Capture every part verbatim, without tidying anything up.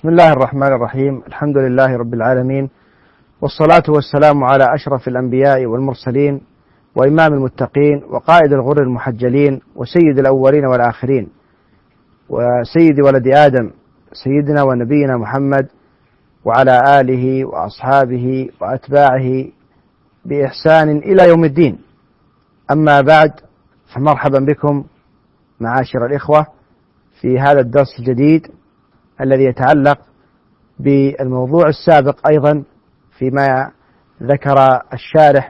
بسم الله الرحمن الرحيم. الحمد لله رب العالمين، والصلاة والسلام على أشرف الأنبياء والمرسلين وإمام المتقين وقائد الغر المحجلين وسيد الأولين والآخرين وسيد ولد آدم سيدنا ونبينا محمد وعلى آله وأصحابه وأتباعه بإحسان إلى يوم الدين. أما بعد، فمرحبا بكم معاشر الإخوة في هذا الدرس الجديد الذي يتعلق بالموضوع السابق أيضا فيما ذكر الشارح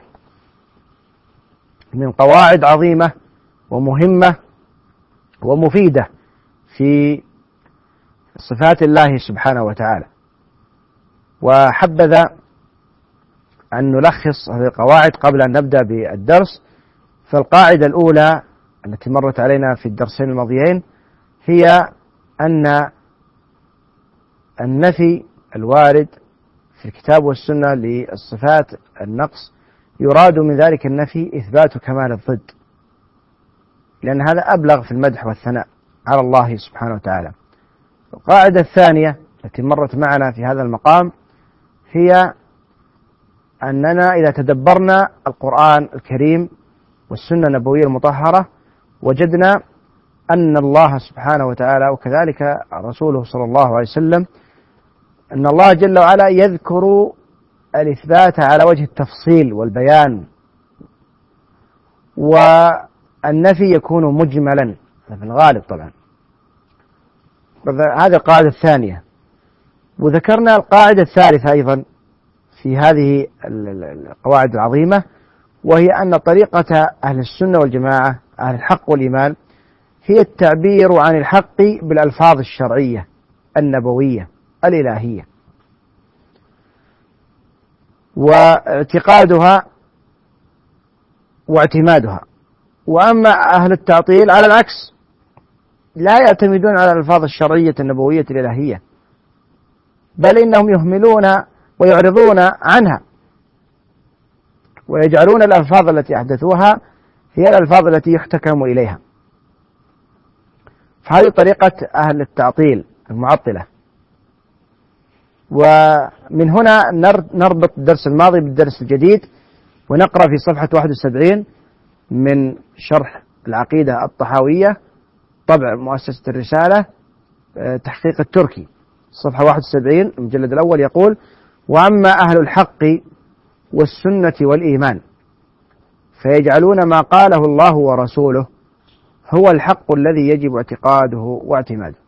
من قواعد عظيمة ومهمة ومفيدة في صفات الله سبحانه وتعالى. وحبذ أن نلخص هذه القواعد قبل أن نبدأ بالدرس. فالقاعدة الأولى التي مرت علينا في الدرسين الماضيين هي أن النفي الوارد في الكتاب والسنة للصفات النقص يراد من ذلك النفي إثبات كمال الضد، لأن هذا أبلغ في المدح والثناء على الله سبحانه وتعالى. القاعدة الثانية التي مرت معنا في هذا المقام هي أننا إذا تدبرنا القرآن الكريم والسنة النبوية المطهرة وجدنا أن الله سبحانه وتعالى وكذلك رسوله صلى الله عليه وسلم أن الله جل وعلا يذكر الإثبات على وجه التفصيل والبيان، والنفي يكون مجملا في الغالب طبعا. هذه القاعدة الثانية. وذكرنا القاعدة الثالثة أيضا في هذه القواعد العظيمة، وهي أن طريقة أهل السنة والجماعة أهل الحق والإيمان هي التعبير عن الحق بالألفاظ الشرعية النبوية الإلهية، واعتقادها واعتمادها. وأما أهل التعطيل على العكس، لا يعتمدون على الألفاظ الشرعية النبوية الإلهية، بل إنهم يهملون ويعرضون عنها ويجعلون الألفاظ التي أحدثوها هي الألفاظ التي يحتكم إليها. فهذه طريقة أهل التعطيل المعطلة. ومن هنا نربط الدرس الماضي بالدرس الجديد، ونقرأ في صفحة واحد وسبعين من شرح العقيدة الطحاوية طبع مؤسسة الرسالة تحقيق التركي، صفحة واحد وسبعين المجلد الأول، يقول: وأما أهل الحق والسنة والإيمان فيجعلون ما قاله الله ورسوله هو الحق الذي يجب اعتقاده واعتماده،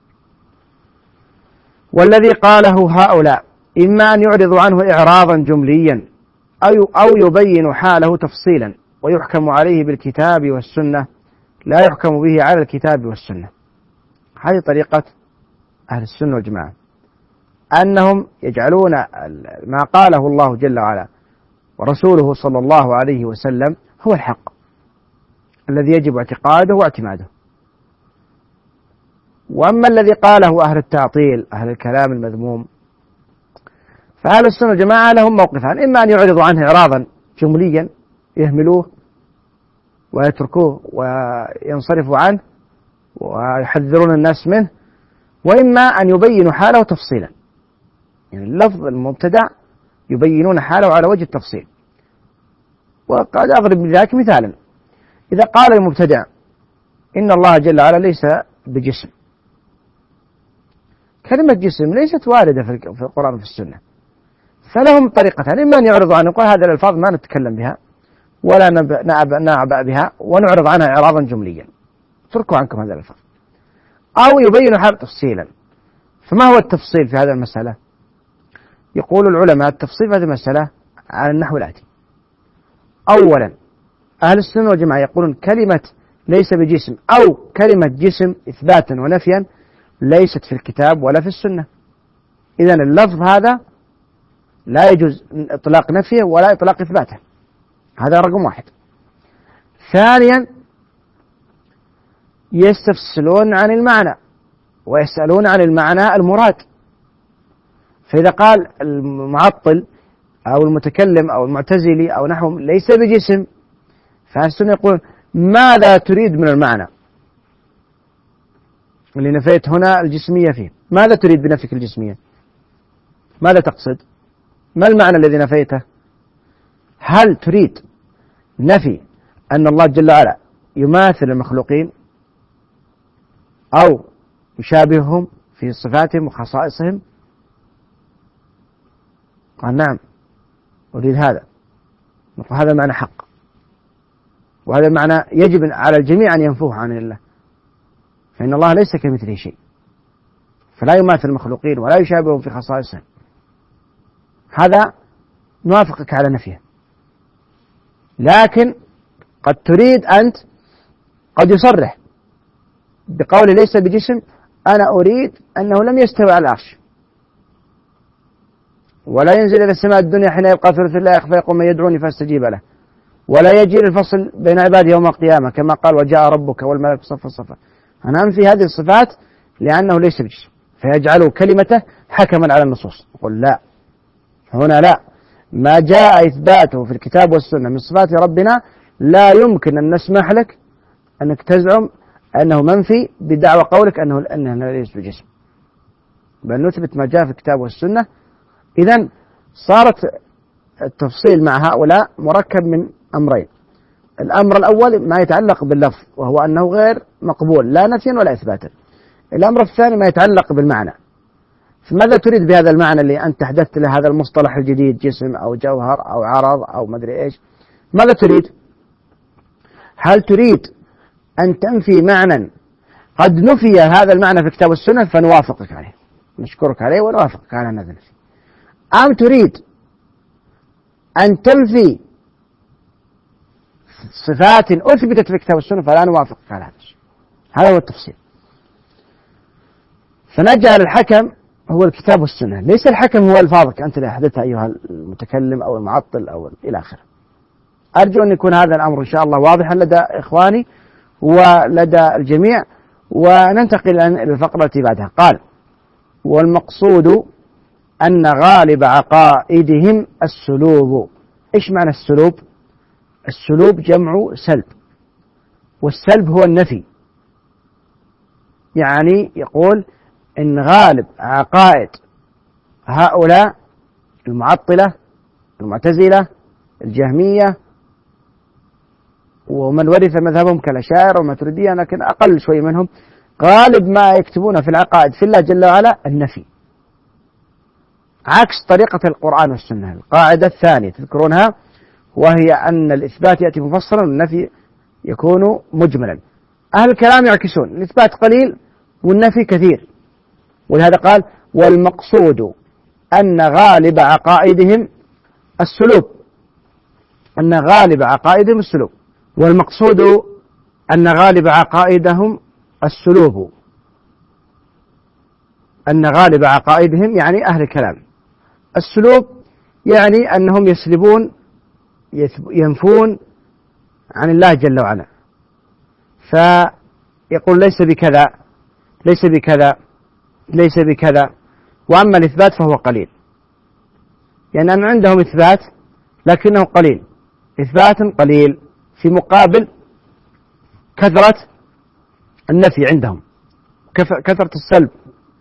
والذي قاله هؤلاء إما أن يعرضوا عنه إعراضا جمليا أو يبين حاله تفصيلا ويحكم عليه بالكتاب والسنة لا يحكم به على الكتاب والسنة. هذه طريقة أهل السنة والجماعة، أنهم يجعلون ما قاله الله جل وعلا ورسوله صلى الله عليه وسلم هو الحق الذي يجب اعتقاده واعتماده. وأما الذي قاله أهل التعطيل أهل الكلام المذموم فأهل السنة والجماعة لهم موقفان: إما أن يعرضوا عنه إعراضا جمليا يهملوه ويتركوه وينصرفوا عنه ويحذرون الناس منه، وإما أن يبينوا حاله تفصيلا، يعني اللفظ المبتدع يبينون حاله على وجه التفصيل. وقد أضرب بذلك مثالا: إذا قال المبتدع إن الله جل وعلا ليس بجسم، كلمة جسم ليست واردة في القرآن وفي السنة، فلهم طريقتان: إما أن يعرضوا عنه يقول هذه الألفاظ ما نتكلم بها ولا نعبأ بها ونعرض عنها إعراضا جمليا، اتركوا عنكم هذه الألفاظ، أو يبينوا حال تفصيلا. فما هو التفصيل في هذه المسألة؟ يقول العلماء التفصيل في هذه المسألة على النحو الآتي: أولا، أهل السنة والجماعة يقولون كلمة ليس بجسم أو كلمة جسم إثباتا ونفيا ليست في الكتاب ولا في السنة، إذن اللفظ هذا لا يجوز إطلاق نفيه ولا إطلاق إثباته. هذا رقم واحد. ثانيا، يستفسرون عن المعنى ويسألون عن المعنى المراد. فإذا قال المعطل أو المتكلم أو المعتزلي أو نحوهم ليس بجسم، فأهل السنة يقول ماذا تريد من المعنى اللي نفيت هنا الجسمية فيه؟ ماذا تريد بنفيك الجسمية؟ ماذا تقصد؟ ما المعنى الذي نفيته؟ هل تريد نفي أن الله جل وعلا يماثل المخلوقين أو يشابههم في صفاتهم وخصائصهم؟ قال نعم أريد هذا. هذا معنى حق، وهذا معنى يجب على الجميع أن ينفوه عن الله، فإن الله ليس كمثله شيء، فلا يماثل المخلوقين ولا يشابههم في خصائصهم. هذا نوافقك على نفيه، لكن قد تريد أنت قد يصرح بقول ليس بجسم، أنا أريد أنه لم يستوي على العرش، ولا ينزل إلى السماء الدنيا حين يبقى ثلث الليل فيقول من يدعوني فاستجيب له، ولا يجي الفصل بين عبادي يوم القيامة كما قال وجاء ربك والملك صفا صفا. أنا أنفي هذه الصفات لأنه ليس بجسم، فيجعل كلمته حكما على النصوص. يقول لا، هنا لا، ما جاء إثباته في الكتاب والسنة من صفات ربنا لا يمكن أن نسمح لك أنك تزعم أنه منفي بدعوى قولك أنه أنه ليس بجسم، بل نثبت ما جاء في الكتاب والسنة. إذن صارت التفصيل مع هؤلاء مركب من أمرين. الأمر الأول ما يتعلق باللفظ، وهو أنه غير مقبول لا نفيا ولا إثباتا. الأمر الثاني ما يتعلق بالمعنى. فماذا تريد بهذا المعنى اللي أنت أحدثت له هذا المصطلح الجديد، جسم أو جوهر أو عرض أو مدري إيش؟ ماذا تريد؟ هل تريد أن تنفي معنى قد نفي هذا المعنى في كتاب السنة فنوافقك عليه، نشكرك عليه ونوافقك على هذا النفي، أم تريد أن تنفي صفات أثبتت في كتاب السنة فلا نوافقك على هذا الشيء؟ هذا هو التفصيل. فنجعل الحكم هو الكتاب والسنة، ليس الحكم هو ألفاظك أنت اللي أحدثها أيها المتكلم أو المعطل أو إلى آخره. أرجو أن يكون هذا الأمر إن شاء الله واضحا لدى إخواني ولدى الجميع. وننتقل إلى الفقرة التي بعدها. قال والمقصود أن غالب عقائدهم السلوب. إيش معنى السلوب؟ السلوب جمع سلب، والسلب هو النفي. يعني يقول إن غالب عقائد هؤلاء المعطلة المعتزلة الجهمية ومن ورث مذهبهم كالأشاعرة والماتريدية، لكن أقل شوي منهم، غالب ما يكتبون في العقائد في الله جل وعلا النفي، عكس طريقة القرآن والسنة. القاعدة الثانية تذكرونها، وهي أن الإثبات يأتي مفصلا والنفي يكون مجملا. أهل الكلام يعكسون، الإثبات قليل والنفي كثير، ولهذا قال والمقصود أن غالب عقائدهم السلوب، أن غالب عقائدهم السلوب، والمقصود أن غالب عقائدهم السلوب، أن غالب عقائدهم يعني أهل الكلام. السلوب يعني أنهم يسلبون ينفون عن الله جل وعلا، فيقول ليس بكذا ليس بكذا ليس بكذا، وأما الإثبات فهو قليل، يعني أن عندهم إثبات لكنه قليل، إثبات قليل في مقابل كثرة النفي عندهم، كثرة السلب.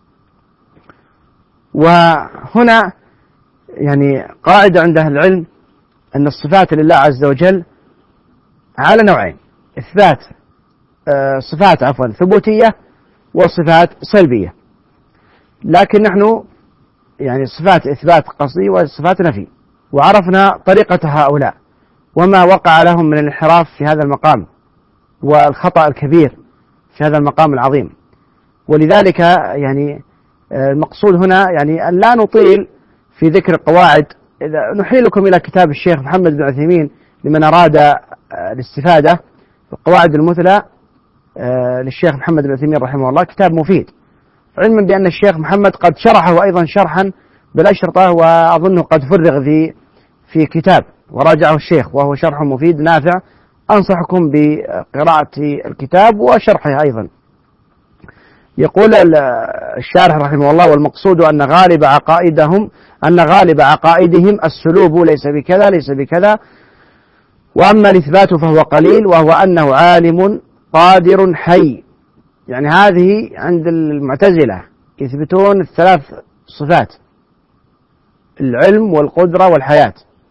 وهنا يعني قاعدة عند أهل العلم أن الصفات لله عز وجل على نوعين، إثبات آه صفات عفوا ثبوتية وصفات سلبية، لكن نحن يعني صفات إثبات قصدي وصفات نفي، وعرفنا طريقة هؤلاء وما وقع لهم من الانحراف في هذا المقام والخطأ الكبير في هذا المقام العظيم. ولذلك يعني المقصود هنا يعني أن لا نطيل في ذكر القواعد. إذا نحيلكم إلى كتاب الشيخ محمد بن عثيمين لمن أراد الاستفادة، القواعد المثلى للشيخ محمد بن عثيمين رحمه الله، كتاب مفيد، علما بأن الشيخ محمد قد شرحه أيضا شرحا بالأشرطة، وأظنه قد فرغ في في كتاب وراجعه الشيخ، وهو شرح مفيد نافع، أنصحكم بقراءة الكتاب وشرحه أيضا. يقول الشارح رحمه الله والمقصود أن غالب عقائدهم أن غالب عقائدهم السلوب، ليس بكذا ليس بكذا، وأما الإثبات فهو قليل، وهو أنه عالم قادر حي. يعني هذه عند المعتزلة يثبتون الثلاث صفات، العلم والقدرة والحياة.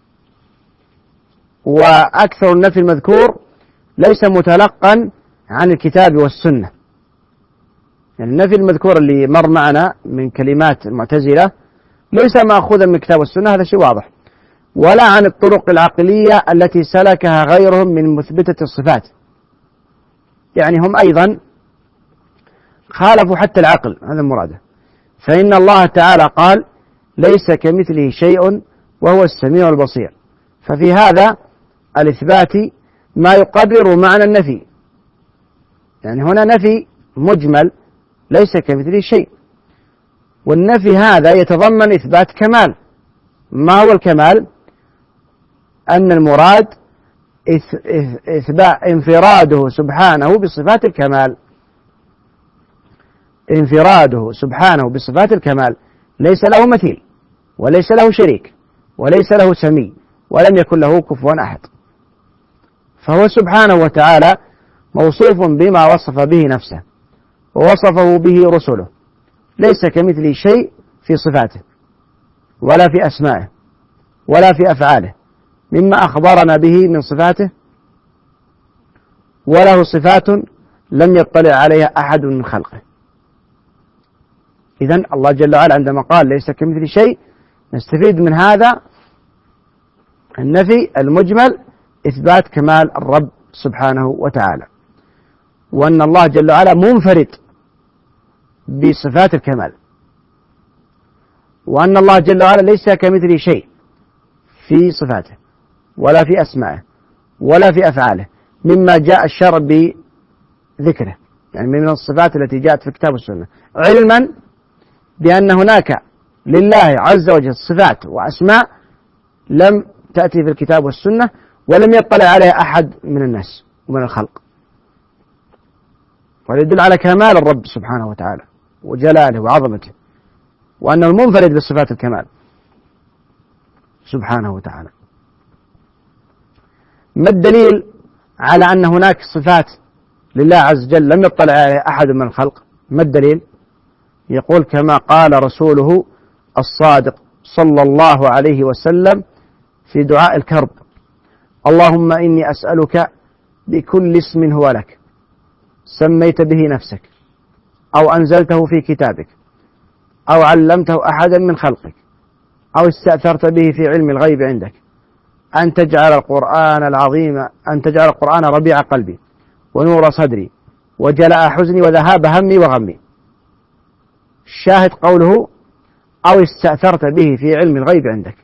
وأكثر النفي المذكور ليس متلقا عن الكتاب والسنة، يعني النفي المذكور اللي مر معنا من كلمات المعتزلة ليس مأخوذا من الكتاب والسنة، هذا شيء واضح، ولا عن الطرق العقلية التي سلكها غيرهم من مثبتة الصفات، يعني هم أيضا خالفوا حتى العقل، هذا مراده. فإن الله تعالى قال ليس كمثله شيء وهو السميع البصير، ففي هذا الإثبات ما يقرر معنى النفي، يعني هنا نفي مجمل ليس كمثله شيء، والنفي هذا يتضمن إثبات كمال. ما هو الكمال؟ أن المراد إثبات انفراده سبحانه بصفات الكمال، انفراده سبحانه بصفات الكمال، ليس له مثيل وليس له شريك وليس له سمي ولم يكن له كفوا أحد، فهو سبحانه وتعالى موصوف بما وصف به نفسه ووصفه به رسله، ليس كمثله شيء في صفاته ولا في أسمائه ولا في أفعاله مما أخبرنا به من صفاته، وله صفات لم يطلع عليها أحد من خلقه. إذن الله جل وعلا عندما قال ليس كمثله شيء نستفيد من هذا النفي المجمل إثبات كمال الرب سبحانه وتعالى، وأن الله جل وعلا منفرد بصفات الكمال، وأن الله جل وعلا ليس كمثله شيء في صفاته ولا في أسمائه ولا في أفعاله مما جاء الشرع بذكره، يعني من الصفات التي جاءت في الكتاب والسنة، علما بأن هناك لله عز وجل صفات وأسماء لم تأتي في الكتاب والسنة ولم يطلع عليها أحد من الناس ومن الخلق، ويدل على كمال الرب سبحانه وتعالى وجلاله وعظمته، وأنه المنفرد بصفات الكمال سبحانه وتعالى. ما الدليل على أن هناك صفات لله عز وجل لم يطلع عليها أحد من الخلق؟ ما الدليل؟ يقول كما قال رسوله الصادق صلى الله عليه وسلم في دعاء الكرب: اللهم إني أسألك بكل اسم هو لك سميت به نفسك أو أنزلته في كتابك أو علمته أحدا من خلقك أو استأثرت به في علم الغيب عندك أن تجعل القرآن العظيم أن تجعل القرآن ربيع قلبي ونور صدري وجلاء حزني وذهاب همي وغمي. الشاهد قوله أو استأثرت به في علم الغيب عندك،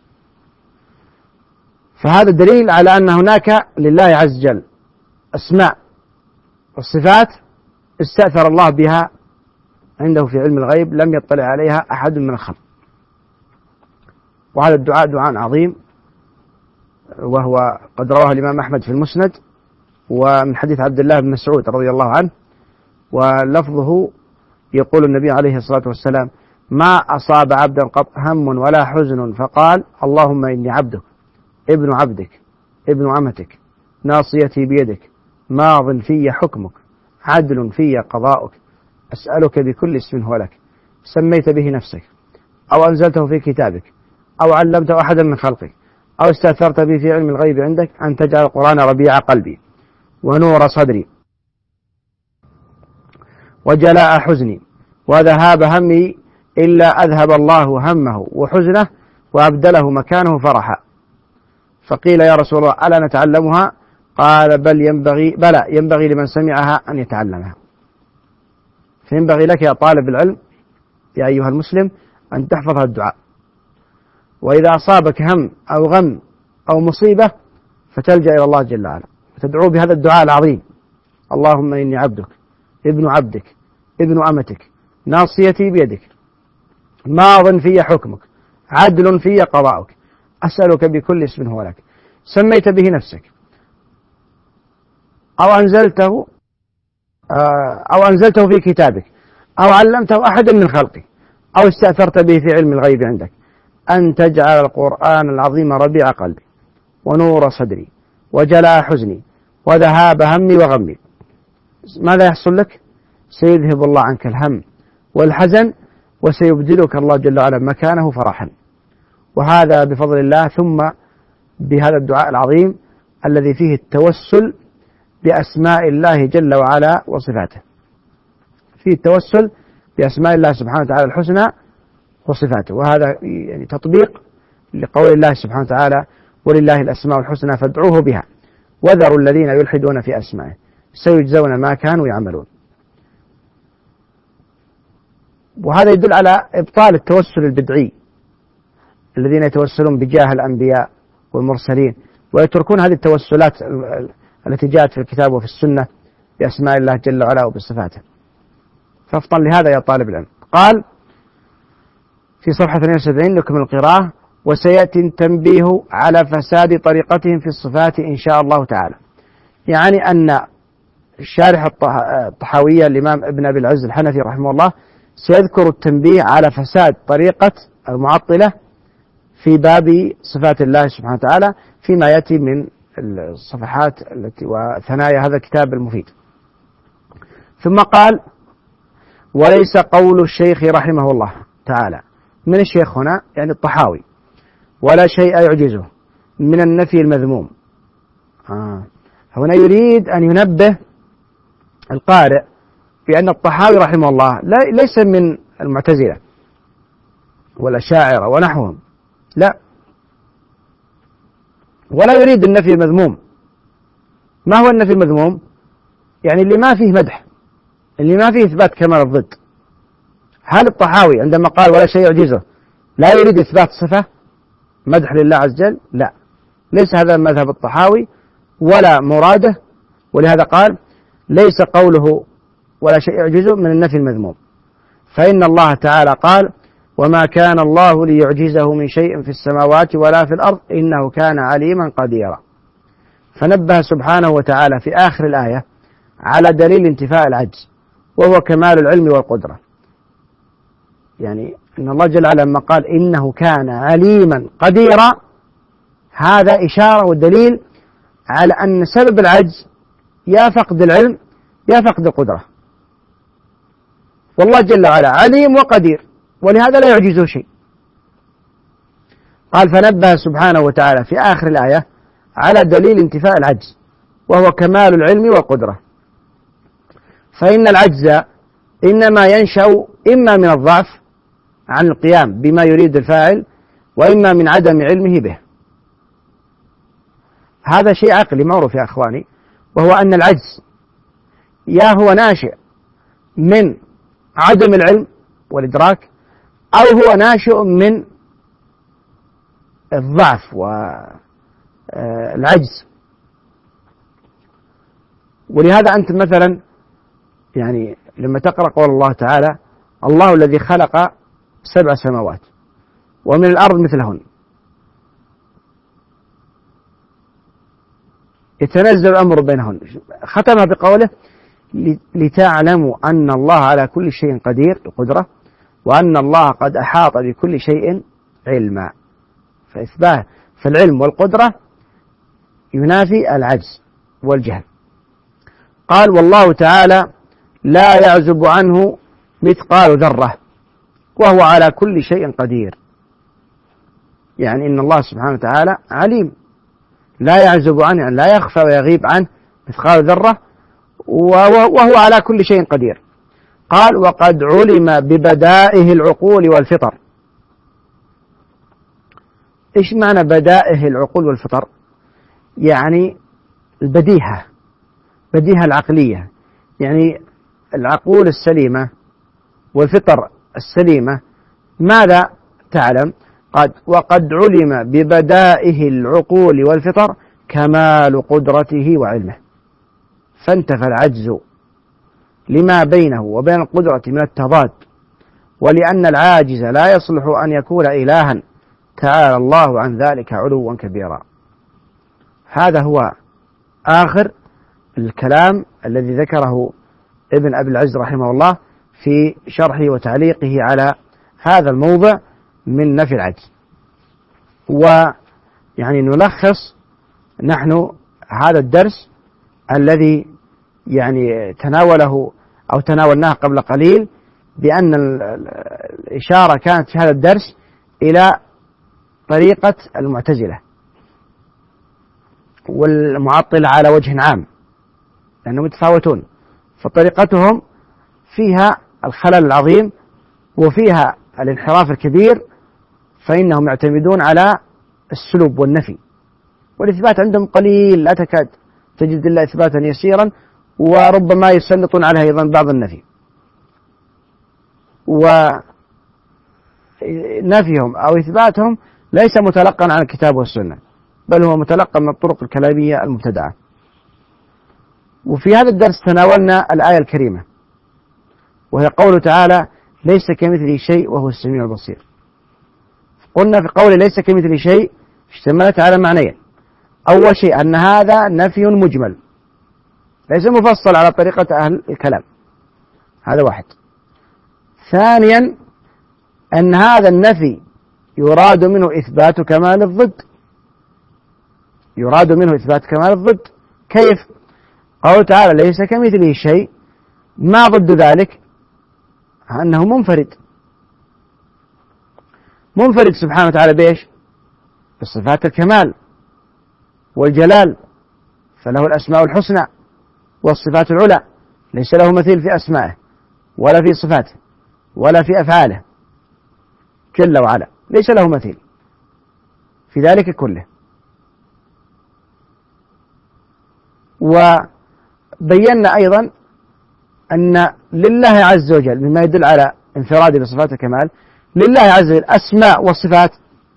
فهذا دليل على أن هناك لله عز وجل أسماء والصفات استأثر الله بها عنده في علم الغيب لم يطلع عليها أحد من الخلق. وهذا الدعاء دعاء عظيم، وهو قد رواه الإمام أحمد في المسند ومن حديث عبد الله بن مسعود رضي الله عنه، ولفظه يقول النبي عليه الصلاة والسلام: ما أصاب عبدا قط هم ولا حزن فقال اللهم إني عبدك ابن عبدك ابن أمتك ناصيتي بيدك ماض في حكمك عدل في قضاؤك أسألك بكل اسم هو لك سميت به نفسك أو أنزلته في كتابك أو علمته أحدا من خلقك أو استأثرت به في علم الغيب عندك أن تجعل القرآن ربيع قلبي ونور صدري وجلاء حزني وذهاب همي إلا أذهب الله همه وحزنه وأبدله مكانه فرحا. فقيل يا رسول الله ألا نتعلمها؟ قال بل ينبغي بلى ينبغي لمن سمعها أن يتعلمها. فينبغي لك يا طالب العلم يا أيها المسلم أن تحفظ هذا الدعاء، وإذا أصابك هم أو غم أو مصيبة فتلجأ إلى الله جل وعلا وتدعو بهذا الدعاء العظيم: اللهم إني عبدك ابن عبدك ابن أمتك ناصيتي بيدك ماض في حكمك عدل في قضاؤك أسألك بكل اسم هو لك سميت به نفسك أو أنزلته أو أنزلته في كتابك أو علمته أحدا من خلقك أو استأثرت به في علم الغيب عندك أن تجعل القرآن العظيم ربيع قلبي ونور صدري وجلاء حزني وذهاب همي وغمي. ماذا يحصل لك؟ سيذهب الله عنك الهم والحزن وسيبدلك الله جل وعلا مكانه فرحا وهذا بفضل الله، ثم بهذا الدعاء العظيم الذي فيه التوسل بأسماء الله جل وعلا وصفاته، فيه التوسل بأسماء الله سبحانه وتعالى الحسنى وصفاته. وهذا يعني تطبيق لقول الله سبحانه وتعالى: ولله الأسماء الحسنى فادعوه بها وذروا الذين يلحدون في أسمائه سيجزون ما كانوا يعملون. وهذا يدل على إبطال التوسل البدعي الذين يتوسلون بجاه الأنبياء والمرسلين ويتركون هذه التوسلات التي جاءت في الكتاب وفي السنة بأسماء الله جل وعلا وبصفاته. فافطن لهذا يا طالب العلم. قال في صفحة اثنين وسبعين نكمل القراءة: وسيأتي التنبيه على فساد طريقتهم في الصفات إن شاء الله تعالى. يعني أن الشارح الطحاوية الإمام ابن أبي العز الحنفي رحمه الله سيذكر التنبيه على فساد طريقة المعطلة في باب صفات الله سبحانه وتعالى فيما يأتي من الصفحات التي وثنايا هذا الكتاب المفيد. ثم قال: وليس قول الشيخ رحمه الله تعالى، من الشيخ هنا يعني الطحاوي، ولا شيء يعجزه من النفي المذموم. آه. هنا يريد أن ينبه القارئ بأن الطحاوي رحمه الله ليس من المعتزلة والأشاعرة ونحوهم، لا، ولا يريد النفي المذموم. ما هو النفي المذموم؟ يعني اللي ما فيه مدح، اللي ما فيه إثبات كمال الضد. هل الطحاوي عندما قال ولا شيء يعجزه لا يريد إثبات صفة مدح لله عز وجل؟ لا، ليس هذا مذهب الطحاوي ولا مراده. ولهذا قال: ليس قوله ولا شيء يعجزه من النفي المذموم، فإن الله تعالى قال: وما كان الله ليعجزه من شيء في السماوات ولا في الأرض إنه كان عليما قديرا. فنبه سبحانه وتعالى في آخر الآية على دليل انتفاء العجز، وهو كمال العلم والقدرة. يعني أن الله جل وعلا لما قال إنه كان عليما قديرا، هذا إشارة ودليل على أن سبب العجز يا فقد العلم يا فقد القدرة، والله جل وعلا عليم وقدير، ولهذا لا يعجزه شيء. قال: فنبه سبحانه وتعالى في آخر الآية على دليل انتفاء العجز، وهو كمال العلم والقدرة. فإن العجز إنما ينشأ إما من الضعف عن القيام بما يريد الفاعل، وإما من عدم علمه به. هذا شيء عقلي معروف يا أخواني، وهو أن العجز يا هو ناشئ من عدم العلم والإدراك، أو هو ناشئ من الضعف والعجز. ولهذا أنت مثلا يعني لما تقرأ قول الله تعالى: الله الذي خلق سبع سماوات ومن الأرض مثلهن يتنزل الأمر بينهن، ختمها بقوله: لتعلموا أن الله على كل شيء قدير القدرة، وأن الله قد أحاط بكل شيء علما. فإثبات فالعلم والقدرة ينافي العجز والجهل. قال: والله تعالى لا يعزب عنه مثقال ذرة وهو على كل شيء قدير. يعني إن الله سبحانه وتعالى عليم، لا يعزب عنه، يعني لا يخفى ويغيب عنه مثقال ذرة، وهو على كل شيء قدير. قال: وقد علم ببدائه العقول والفطر. إيش معنى بدائه العقول والفطر؟ يعني البديهة، بديهة العقلية، يعني العقول السليمة والفطر السليمة. ماذا تعلم؟ قد وقد علم ببدائه العقول والفطر كمال قدرته وعلمه، فانتفى العجز لما بينه وبين القدرة من التضاد، ولأن العاجز لا يصلح أن يكون إلها، تعالى الله عن ذلك علوا كبيرا. هذا هو آخر الكلام الذي ذكره ابن أبي العز رحمه الله في شرحه وتعليقه على هذا الموضع من نفي العجز. ويعني نلخص نحن هذا الدرس الذي يعني تناوله أو تناولناه قبل قليل، بأن الإشارة كانت في هذا الدرس إلى طريقة المعتزلة والمعطلة على وجه عام، لأنهم متفاوتون، فطريقتهم فيها الخلل العظيم وفيها الانحراف الكبير، فإنهم يعتمدون على السلوب والنفي، والإثبات عندهم قليل، لا تكاد تجد إلا إثباتا يسيرا، وربما يسلطون عليها أيضا بعض النفي. ونفيهم أو إثباتهم ليس متلقا عن الكتاب والسنة، بل هو متلقا من الطرق الكلامية المبتدعة. وفي هذا الدرس تناولنا الآية الكريمة، وهي قوله تعالى: ليس كمثله شيء وهو السميع البصير. قلنا في قوله ليس كمثله شيء اشتملت على معنيين: أول شيء أن هذا نفي مجمل ليس مفصل على طريقة أهل الكلام، هذا واحد. ثانيا أن هذا النفي يراد منه إثبات كمال الضد، يراد منه إثبات كمال الضد. كيف؟ قوله تعالى ليس كمثله شيء، ما ضد ذلك؟ أنه منفرد، منفرد سبحانه وتعالى بإيش؟ بصفات الكمال والجلال، فله الأسماء الحسنى والصفات العلى، ليس له مثيل في أسمائه ولا في صفاته ولا في أفعاله جل وعلا، ليس له مثيل في ذلك كله. وبينا أيضا أن لله عز وجل مما يدل على انفراده بصفات الكمال، لله عز وجل أسماء وصفات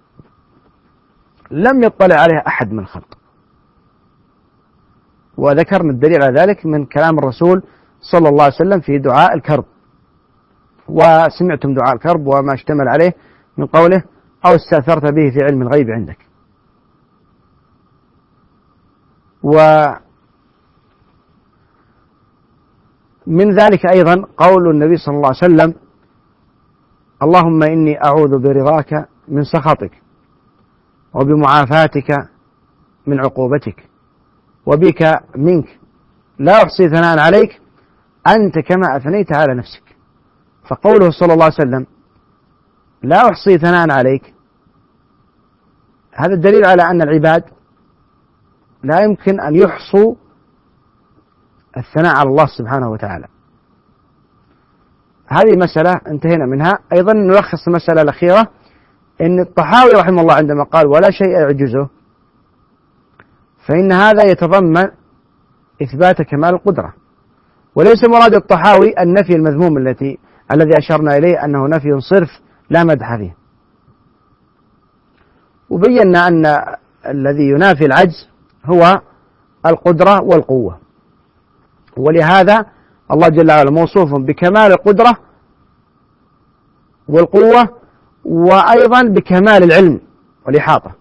لم يطلع عليها أحد من الخلق، وذكرنا الدليل على ذلك من كلام الرسول صلى الله عليه وسلم في دعاء الكرب، وسمعتم دعاء الكرب وما اشتمل عليه من قوله: أو استأثرت به في علم الغيب عندك. ومن ذلك أيضا قول النبي صلى الله عليه وسلم: اللهم إني أعوذ برضاك من سخطك، وبمعافاتك من عقوبتك، وبك منك، لا أحصي ثناء عليك أنت كما أثنيت على نفسك. فقوله صلى الله عليه وسلم لا أحصي ثناء عليك، هذا الدليل على أن العباد لا يمكن أن يحصوا الثناء على الله سبحانه وتعالى. هذه مسألة انتهينا منها. أيضا نلخص المسألة الأخيرة، إن الطحاوي رحمه الله عندما قال ولا شيء يعجزه، فإن هذا يتضمن إثبات كمال القدرة، وليس مراد الطحاوي النفي المذموم التي الذي أشرنا إليه أنه نفي صرف لا مدح فيه. وبينا أن الذي ينافي العجز هو القدرة والقوة، ولهذا الله جل وعلا موصوف بكمال القدرة والقوة، وأيضا بكمال العلم والإحاطة،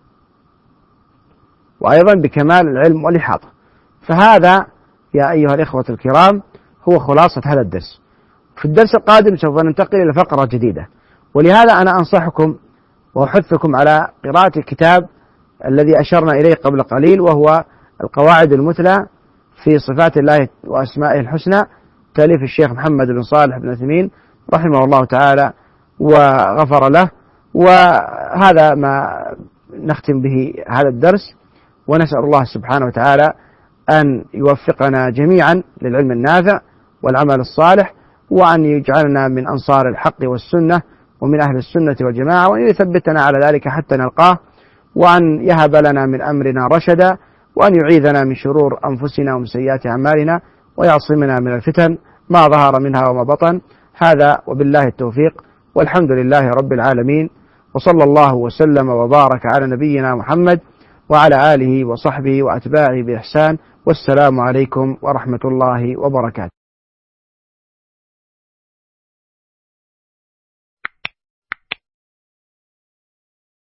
وأيضا بكمال العلم والإحاطة. فهذا يا أيها الإخوة الكرام هو خلاصة هذا الدرس. في الدرس القادم سوف ننتقل إلى فقرة جديدة، ولهذا أنا أنصحكم وأحثكم على قراءة الكتاب الذي أشرنا إليه قبل قليل، وهو القواعد المثلى في صفات الله وأسمائه الحسنى، تأليف الشيخ محمد بن صالح بن عثيمين رحمه الله تعالى وغفر له. وهذا ما نختم به هذا الدرس، ونسأل الله سبحانه وتعالى أن يوفقنا جميعا للعلم النافع والعمل الصالح، وأن يجعلنا من أنصار الحق والسنة ومن أهل السنة والجماعة، وأن يثبتنا على ذلك حتى نلقاه، وأن يهب لنا من أمرنا رشدا، وأن يعيذنا من شرور أنفسنا ومن سيئات أعمالنا، ويعصمنا من الفتن ما ظهر منها وما بطن. هذا وبالله التوفيق، والحمد لله رب العالمين، وصلى الله وسلم وبارك على نبينا محمد وعلى آله وصحبه وأتباعه بإحسان، والسلام عليكم ورحمة الله وبركاته.